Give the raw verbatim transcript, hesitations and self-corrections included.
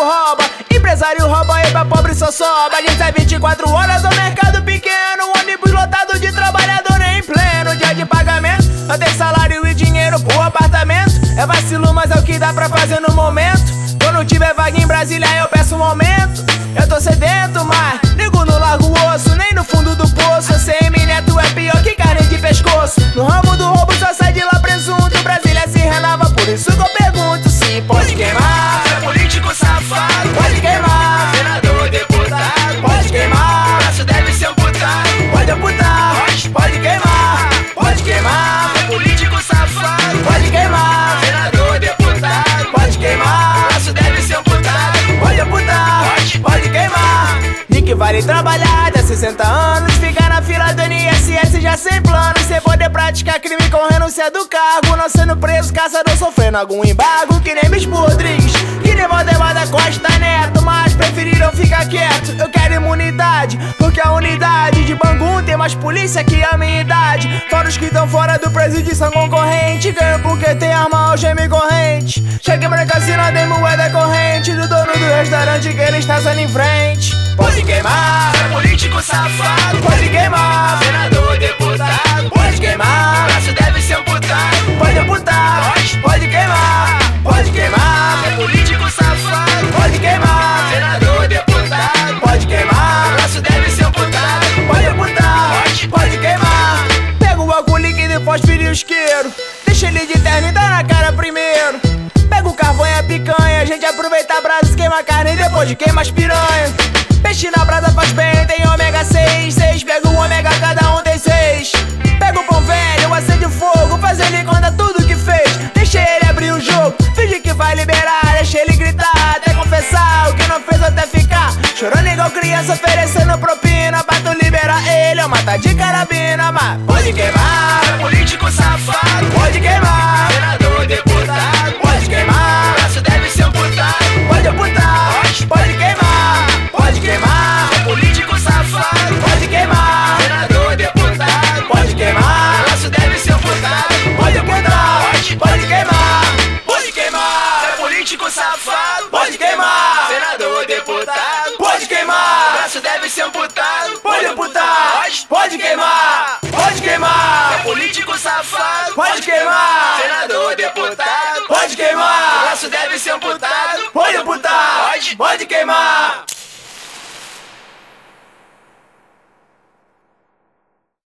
rouba, empresário rouba e pra pobre só sobra. A gente é vinte e quatro horas no mercado pequeno, ônibus lotado de trabalhador em pleno dia de pagamento. Não tem salário e dinheiro pro apartamento. É vacilo, mas é o que dá pra fazer no momento. Quando tiver vaga em Brasília eu peço um aumento. Eu tô sedento, mas nego não largo o osso, nem no fundo do poço. A C M Neto é pior que carne de pescoço. No ramo do roubo só sai de lá presunto. Brasília se renova, por isso que eu pergunto se pode queimar. É político safado, Pode queimar. senador, deputado, Pode queimar. braço deve ser amputado. Pode amputar. Pode queimar. Pode queimar. É político safado, Pode queimar. senador, deputado, Pode queimar. braço deve ser amputado. Pode amputar. Pode queimar. Nick vale trabalhar até sessenta anos, ficar na fila do N S S já sem plano, sem poder praticar crime com renúncia do cargo, não sendo preso, caçador sofrendo algum embargo. Que nem Bispo Rodrigues, que nem Valdemar da Costa Neto, mas preferiram ficar quieto. Eu quero imunidade, porque a unidade de Bangu tem mais polícia que a minha idade. Fora os que estão fora do presídio são concorrente, ganho porque tem arma, algema e corrente. Cheguei pra cassina, dei moeda corrente do dono do restaurante que ele está saindo em frente. Pode queimar. É político safado, Pode queimar. senador, deputado, Pode queimar. braço deve ser amputado. Pode amputar. Pode queimar. Pode queimar. É político safado, Pode queimar. senador, deputado, Pode queimar. braço deve ser amputado. Pode amputar. Pode queimar. Pega o álcool líquido, fósforo e o isqueiro, deixa ele de terno e dá na cara primeiro. Pega o carvão e a picanha, a gente aproveita a brasa, queima a carne e depois de queima as piranha. Peixe na brasa faz bem, tem ômega seis, seis. Pega o ômega, cada um tem seis. Pega o pão velho, acende o fogo, faz ele conta tudo que fez. Deixa ele abrir o jogo, finge que vai liberar, deixa ele gritar, até confessar o que não fez até ficar chorando igual criança, oferecendo propina. Pra tu liberar ele, eu matar de carabina. Mas pode queimar. É político safado, Pode queimar. senador, deputado, Pode queimar. braço deve ser amputado. Pode amputar. Pode queimar. Pode queimar. É político safado, Pode queimar. senador, deputado, Pode queimar. braço deve ser amputado. Pode amputar. Pode queimar. Pode queimar. É político safado, Pode queimar. senador, deputado, Pode queimar. braço deve ser amputado. Pode amputar. Pode queimar. Pode queimar. É político safado, Pode queimar. senador, deputado, Pode queimar. braço deve ser amputado. Pode amputar. Pode queimar.